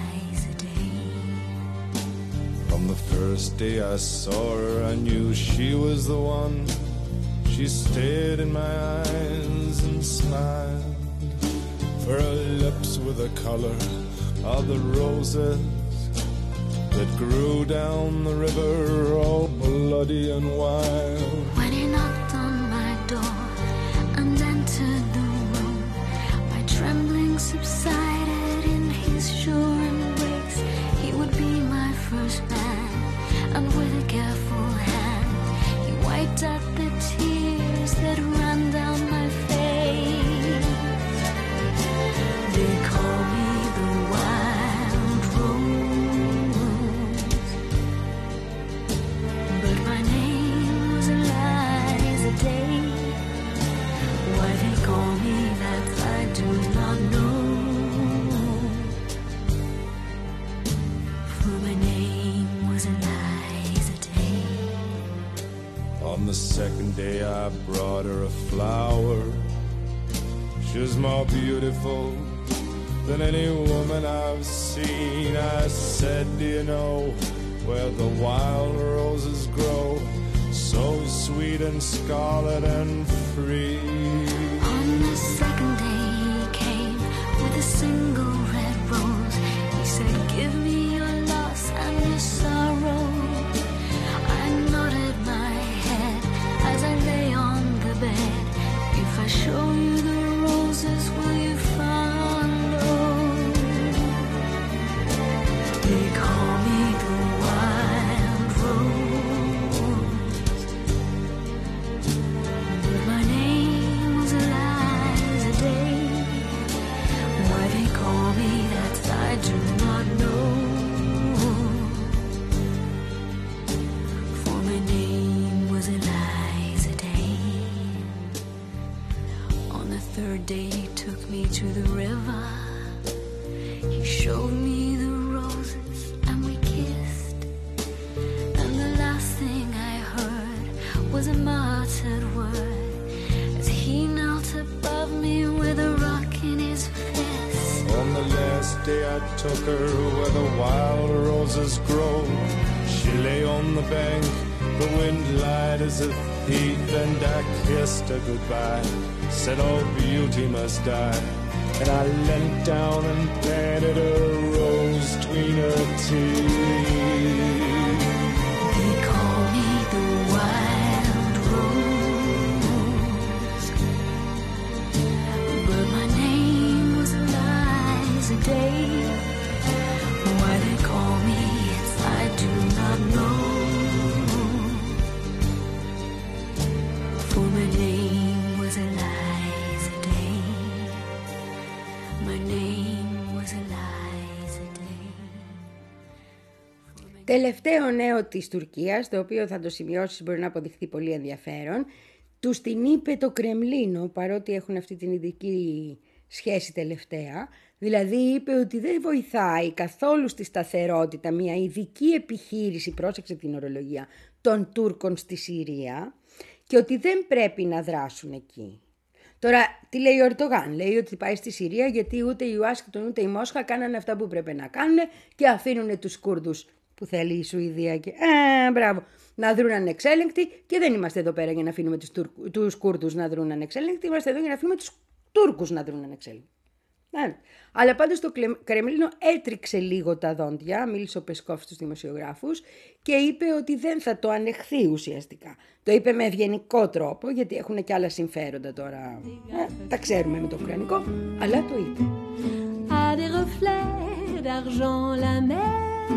S6: From the first day I saw her, I knew she was the one. She stared in my eyes and smiled. For her lips were the color of the roses that grew down the river, all bloody and wild.
S3: When he knocked on my door and entered the room, my trembling subsided in his sure embrace. He would be my first man, and with a careful hand he wiped out the tears that ran down my face. They call me the wild rose, but my name was Eliza Day. Why they call me that I do not know, for my name was Eliza Day.
S6: On the second day I brought her a flower. She was more beautiful than any woman I've seen. I said, do you know where the wild roses grow, so sweet and scarlet and free?
S3: On the second day he came with a single red rose. He said, give me your loss and your sorrow. I nodded my head as I lay on the bed. If I show you the roses, will you follow? They call me the wild rose, but my name was Eliza Day. Why they call me that I do not know, for my name was Eliza Day. On the third day he took me to the river. He showed me the roses and we kissed. And the last thing I heard was a muttered word as he knelt above me with a rock in his fist.
S6: On the last day I took her where the wild roses grow. She lay on the bank, the wind lied as a thief, and I kissed her goodbye, said all beauty must die. And I leant down and planted a rose between her teeth.
S3: They call me the wild rose, but my name was Eliza Day. Why they call me it I do not know, for my name was Eliza Day. My name was Eliza Day.
S2: Τελευταίο νέο της Τουρκίας, το οποίο θα το σημειώσεις, μπορεί να αποδειχθεί πολύ ενδιαφέρον. Τους την είπε το Κρεμλίνο, παρότι έχουν αυτή την ειδική σχέση τελευταία. Δηλαδή είπε ότι δεν βοηθάει καθόλου στη σταθερότητα μια ειδική επιχείρηση, πρόσεξε την ορολογία, των Τούρκων στη Συρία και ότι δεν πρέπει να δράσουν εκεί. Τώρα, τι λέει ο Ερντογάν? Λέει ότι πάει στη Συρία γιατί ούτε η Ουάσιγκτον ούτε η Μόσχα κάνανε αυτά που πρέπει να κάνουν και αφήνουν τους Κούρδους που θέλει η Σουηδία και ε, μπράβο, να δρουν ανεξέλεγκτοι, και δεν είμαστε εδώ πέρα για να αφήνουμε τους, Τουρκ, τους Κούρδους να δρουν ανεξέλεγκτοι, είμαστε εδώ για να αφήνουμε τους Τούρκους να δρουν ανεξέλεγκτοι. Ναι. Αλλά πάντως το Κρεμλίνο έτριξε λίγο τα δόντια, μίλησε ο Πεσκόφ στους δημοσιογράφους και είπε ότι δεν θα το ανεχθεί ουσιαστικά. Το είπε με ευγενικό τρόπο, γιατί έχουν και άλλα συμφέροντα τώρα. Ε, τα ξέρουμε με το ουκρανικό, αλλά το είπε.
S3: À des reflets d'argent la mer,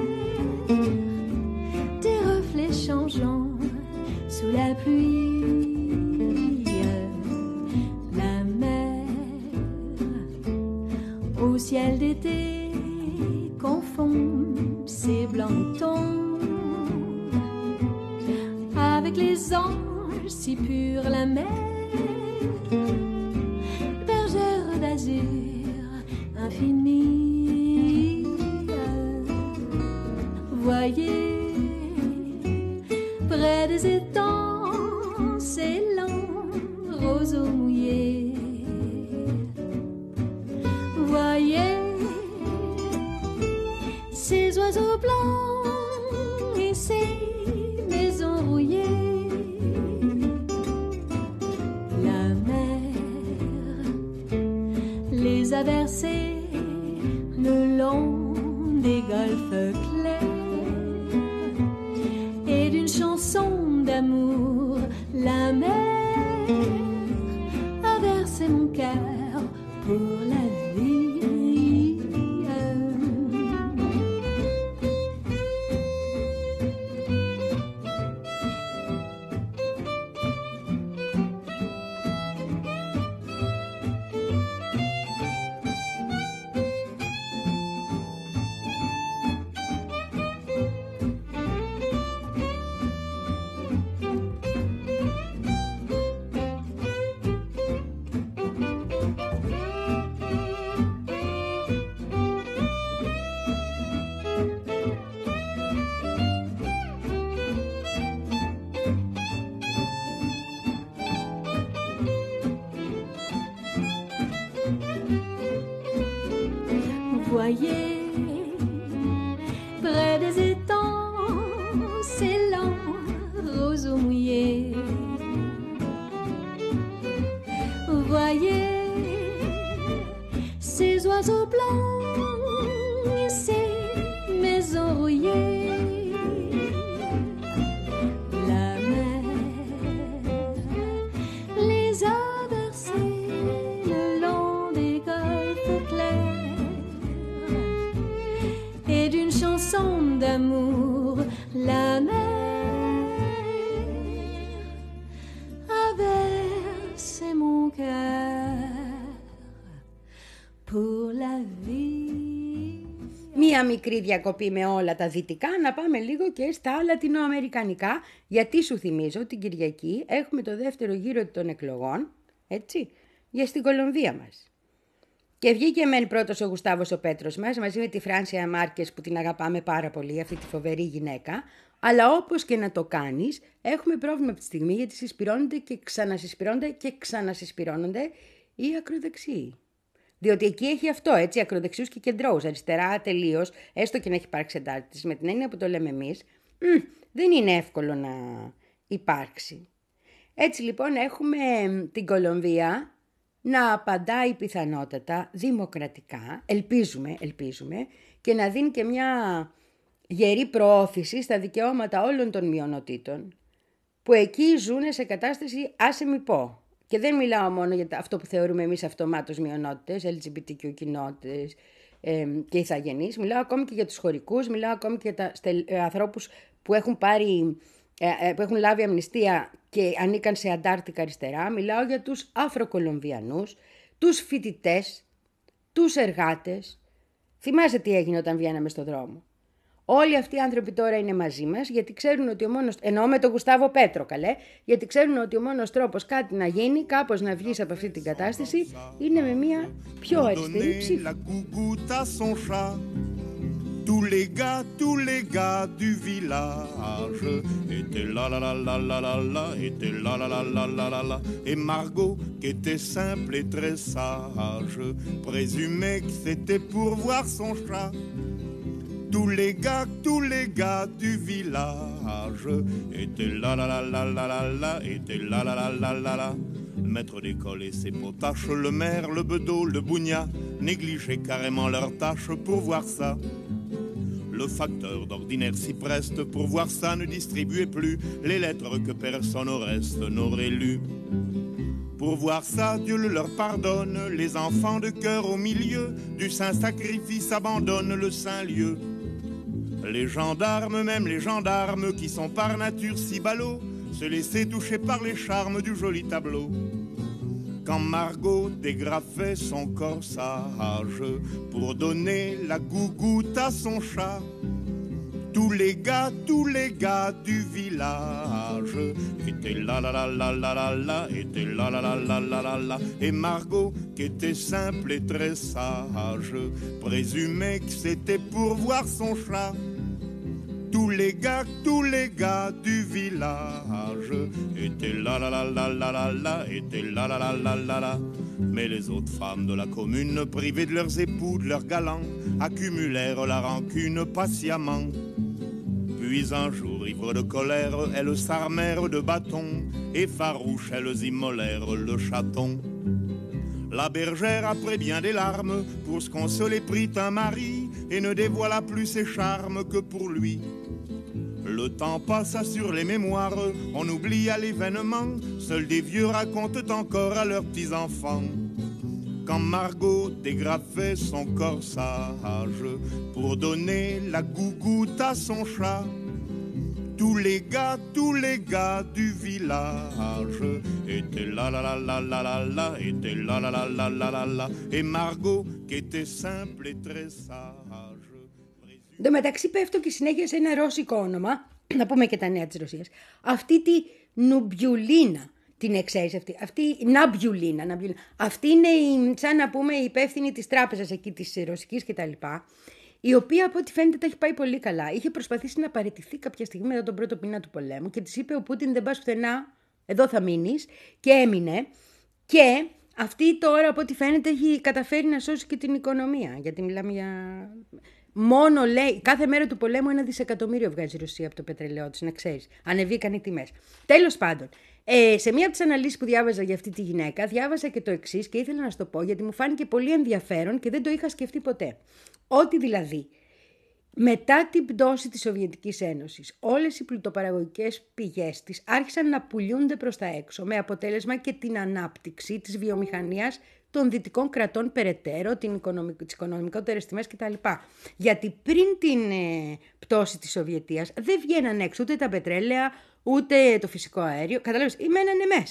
S3: des reflets changeants sous la pluie, la mer au ciel d'été confond ses blancs tons avec les anges si purs, la mer bergère d'azur infinie. Voyez près des étangs ces lents roseaux mouillés. Voyez ces oiseaux blancs et ces maisons rouillées. La mer les a versés le long des golfes clairs, et d'une chanson d'amour la mer a versé mon cœur pour la vie. Voyez près des étangs ces lents roseaux mouillés. Voyez ces oiseaux blancs et ces maisons rouillées. La mer les a versés le long des golfes clairs, et d'une chanson d'amour la mer a versé mon cœur pour la vie.
S2: Μία μικρή διακοπή με όλα τα δυτικά, να πάμε λίγο και στα λατινοαμερικανικά, γιατί σου θυμίζω την Κυριακή έχουμε το δεύτερο γύρο των εκλογών, έτσι, για στην Κολομβία μας. Και βγήκε μεν πρώτος ο Γουστάβος ο Πέτρος μας, μαζί με τη Φράνσια Μάρκες που την αγαπάμε πάρα πολύ, αυτή τη φοβερή γυναίκα, αλλά όπως και να το κάνεις, έχουμε πρόβλημα από τη στιγμή, γιατί συσπυρώνονται και ξανασυσπυρώνονται και ξανασυσπυρώνονται οι ακροδεξιοί. Διότι εκεί έχει αυτό, έτσι, ακροδεξιούς και κεντρώους, αριστερά τελείως, έστω και να έχει υπάρξει εντάρτηση, με την έννοια που το λέμε εμείς, μ, δεν είναι εύκολο να υπάρξει. Έτσι λοιπόν έχουμε την Κολομβία να απαντάει πιθανότατα δημοκρατικά, ελπίζουμε, ελπίζουμε, και να δίνει και μια γερή προώθηση στα δικαιώματα όλων των μειονοτήτων, που εκεί ζουν σε κατάσταση άσε μη πω. Και δεν μιλάω μόνο για αυτό που θεωρούμε εμείς αυτομάτως μειονότητες, ελ τζι μπι τι κιου κοινότητες ε, και ηθαγενείς. Μιλάω ακόμη και για τους χωρικούς, μιλάω ακόμη και για τα στελ, ε, ανθρώπους που έχουν, πάρει, ε, που έχουν λάβει αμνηστία και ανήκαν σε αντάρτικα αριστερά. Μιλάω για τους Αφροκολομβιανούς, τους φοιτητές, τους εργάτες. Θυμάσαι τι έγινε όταν βγαίναμε στον δρόμο. Όλοι αυτοί οι άνθρωποι τώρα είναι μαζί μας, γιατί ξέρουν ότι ο μόνος, εννοώ με τον Γουστάβο Πέτρο καλέ, γιατί ξέρουν ότι ο μόνος τρόπος κάτι να γίνει, κάπως να βγεις από αυτή την κατάσταση, είναι με μια πιο αριστερή ψήφο.
S7: Tous les gars, tous les gars du village étaient là la la la la la la, étaient là la la la la la la. Et Margot, qui était simple et très sage, présumait que c'était pour voir son chat. Tous les gars, tous les gars du village étaient là la la la la la la, étaient là la la la la la. Maître d'école et ses potaches, le maire, le bedeau, le bougna, négligeaient carrément leurs tâches pour voir ça. Le facteur d'ordinaire s'y preste, pour voir ça ne distribuait plus les lettres que personne au reste n'aurait lues. Pour voir ça, Dieu le leur pardonne, les enfants de cœur au milieu du saint sacrifice abandonnent le saint lieu. Les gendarmes, même les gendarmes qui sont par nature si ballots, se laissaient toucher par les charmes du joli tableau. Quand Margot dégrafait son corsage pour donner la gougoute à son chat, tous les gars, tous les gars du village étaient là là là là là là là, étaient là là là là là là là. Et Margot, qui était simple et très sage, présumait que c'était pour voir son chat. Tous les gars, tous les gars du village étaient là là là là là là là, étaient là là là là là là. Mais les autres femmes de la commune, privées de leurs époux, de leurs galants, accumulèrent la rancune patiemment. Puis un jour, ivres de colère, elles s'armèrent de bâtons, et farouches, elles immolèrent le chaton. La bergère, après bien des larmes, pour se consoler prit un mari, et ne dévoila plus ses charmes que pour lui. Le temps passa sur les mémoires, on oublia l'événement, seuls des vieux racontent encore à leurs petits-enfants. Quand Margot dégrafait son corsage pour donner la gougoute à son chat, tous les gars, tous les gars du village étaient là là là là là là là, étaient là là là là là là là. Et Margot, qui était simple et très sage.
S2: Εν τω μεταξύ πέφτω και συνέχεια σε ένα ρώσικο όνομα, να πούμε και τα νέα της Ρωσίας. Αυτή τη Νουμπιουλίνα, την εξαίρεση αυτή. Αυτή η Ναμπιουλίνα, Ναμπιουλίνα. Αυτή είναι η, σαν να πούμε η υπεύθυνη της τράπεζας εκεί της Ρωσικής κτλ. Η οποία από ό,τι φαίνεται τα έχει πάει πολύ καλά. Είχε προσπαθήσει να παραιτηθεί κάποια στιγμή μετά τον πρώτο πυρήνα του πολέμου και της είπε ο Πούτιν δεν πας πουθενά, εδώ θα μείνεις, και έμεινε. Και αυτή τώρα από ό,τι φαίνεται έχει καταφέρει να σώσει και την οικονομία. Γιατί μιλάμε για... Μόνο λέει, κάθε μέρα του πολέμου ένα δισεκατομμύριο βγάζει η Ρωσία από το πετρελαιό της, να ξέρεις. Ανεβήκαν οι τιμές. Τέλος πάντων, ε, σε μία από τις αναλύσεις που διάβαζα για αυτή τη γυναίκα, διάβασα και το εξής και ήθελα να σου το πω γιατί μου φάνηκε πολύ ενδιαφέρον και δεν το είχα σκεφτεί ποτέ. Ότι δηλαδή, μετά την πτώση της Σοβιετικής Ένωσης, όλες οι πλουτοπαραγωγικές πηγές της άρχισαν να πουλιούνται προς τα έξω, με αποτέλεσμα και την ανάπτυξη της βιομηχανίας των δυτικών κρατών περαιτέρω, την οικονομικ... τις οικονομικότερες τιμές κτλ. Γιατί πριν την ε, πτώση της Σοβιετίας δεν βγαίναν έξω ούτε τα πετρέλαια, ούτε το φυσικό αέριο. Καταλάβεις, μένανε μέσα.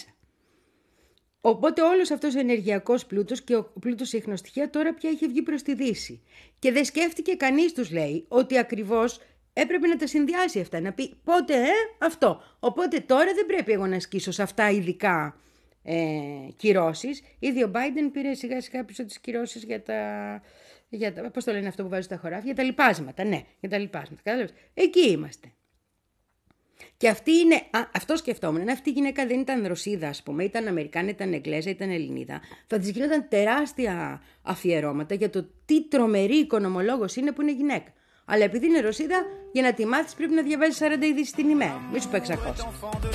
S2: Οπότε όλος αυτός ο ενεργειακός πλούτος και ο πλούτος σε ιχνοστοιχεία τώρα πια είχε βγει προς τη Δύση. Και δεν σκέφτηκε κανείς, τους λέει, ότι ακριβώς έπρεπε να τα συνδυάσει αυτά. Να πει πότε, ε, αυτό. Οπότε τώρα δεν πρέπει εγώ να ασκήσω σε αυτά ειδικά ε, κυρώσεις. Ήδη ο Biden πήρε σιγά σιγά πίσω τις κυρώσεις για τα... Για τα, πώς το λένε αυτό που βάζουν στα χωράφια, για τα λιπάσματα, ναι, για τα λιπάσματα. Κατάλαβες. Εκεί είμαστε. Και αυτή είναι, α, αυτό σκεφτόμουν, αν αυτή η γυναίκα δεν ήταν Ρωσίδα, ας πούμε, ήταν Αμερικάνη, ήταν Εγγλέζα, ήταν Ελληνίδα, θα της γινόταν τεράστια αφιερώματα για το τι τρομερή οικονομολόγος είναι που είναι γυναίκα. Αλλά επειδή είναι Ρωσίδα, για να τη μάθεις πρέπει να διαβάζεις σαράντα ειδήσεις την ημέρα. Μη σου πω εξακόσια.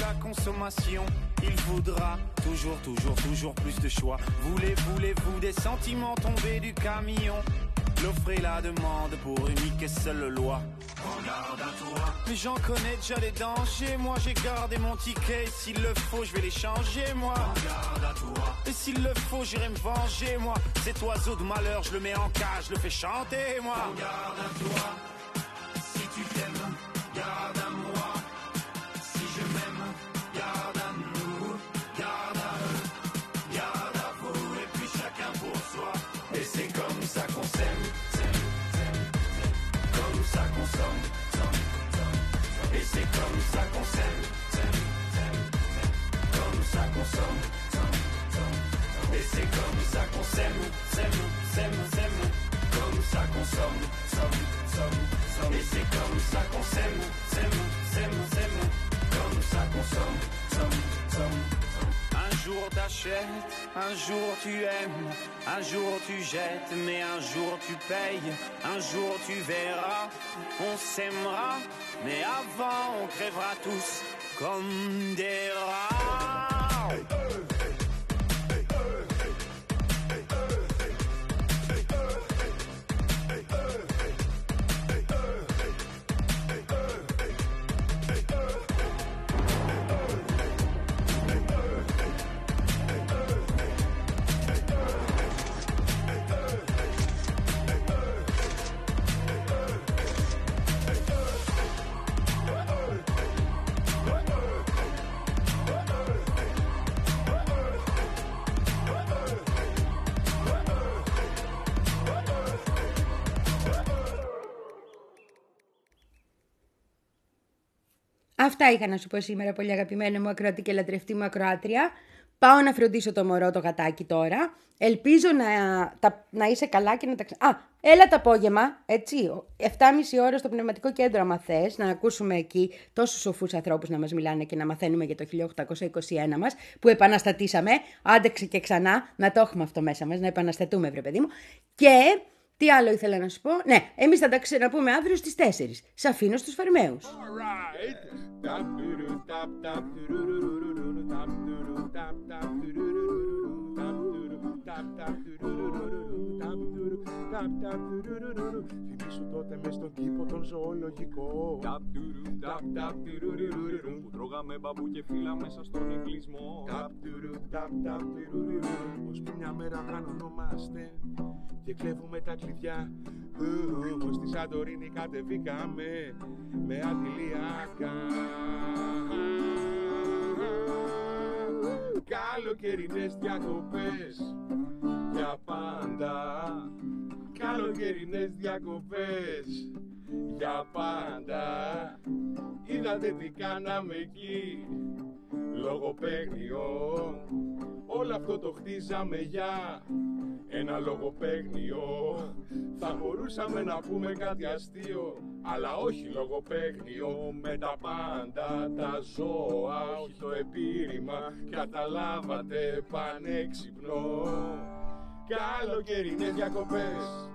S2: Il faudra toujours, toujours, toujours plus de choix. Voulez, voulez-vous des sentiments tombés du camion? L'offre et la demande pour unique et seule loi. Regarde à toi. Mais j'en connais déjà les dangers. Moi j'ai gardé mon ticket. S'il le faut, je vais les changer, moi. Regarde à toi. Et s'il le faut, j'irai me venger, moi. Cet oiseau de malheur, je le mets en cage, je le fais chanter, moi. Regarde à toi. Si tu t'aimes, garde à moi. Si je m'aime, garde à nous. Garde à eux, garde à vous. Et puis chacun pour soi. Et c'est comme ça qu'on s'aime, s'aime, s'aime, s'aime. Comme ça qu'on somme, somme, somme. Et c'est comme ça qu'on s'aime, s'aime, s'aime, s'aime. Comme ça qu'on somme, somme, somme. Et c'est comme ça qu'on s'aime, s'aime, s'aime, s'aime. Comme ça qu'on somme, somme, somme, somme. Et c'est comme ça qu'on s'aime, s'aime, s'aime, s'aime. Comme ça qu'on somme, somme, somme. Un jour t'achètes, un jour tu aimes, un jour tu jettes, mais un jour tu payes, un jour tu verras, on s'aimera, mais avant on crèvera tous comme des rats. Hey, hey, hey. Αυτά είχα να σου πω σήμερα, πολύ αγαπημένη μου ακροατή και λατρευτή μου ακροάτρια. Πάω να φροντίσω το μωρό το γατάκι τώρα. Ελπίζω να, τα, να είσαι καλά και να τα ξα... Α, έλα το απόγευμα, έτσι, εφτά και μισή ώρα στο Πνευματικό Κέντρο, άμα θες, να ακούσουμε εκεί τόσους σοφούς ανθρώπους να μας μιλάνε και να μαθαίνουμε για το χίλια οκτακόσια είκοσι ένα μας, που επαναστατήσαμε, άντεξε και ξανά, να το έχουμε αυτό μέσα μας, να επαναστατούμε, βρε παιδί μου. Και τι άλλο ήθελα να σου πω, ναι, εμείς θα τα ξαναπούμε αύριο στις τέσσερις. Σ' αφήνω στους Φαρμαίους.
S8: Θυμήσου τότε μες στον κήπο τον ζωολογικό που τρώγαμε μπαμπού και φύλλα μέσα στον εγκλισμό. Ώσπου μια μέρα γρανωνόμαστε και κλέβουμε τα κλειδιά. Ως τη Σαντορίνη κατεβήκαμε με αντιλιακά. Καλοκαιρινές διακοπές για πάντα. Καλοκαιρινές διακοπές για πάντα. Είδατε τι κάναμε εκεί, λογοπαίγνιο. Όλο αυτό το χτίζαμε για ένα λογοπαίγνιο. Θα μπορούσαμε να πούμε κάτι αστείο, αλλά όχι λογοπαίγνιο. Με τα πάντα τα ζώα, όχι το επίρρημα. Καταλάβατε, πανέξυπνο. Καλοκαιρινές διακοπές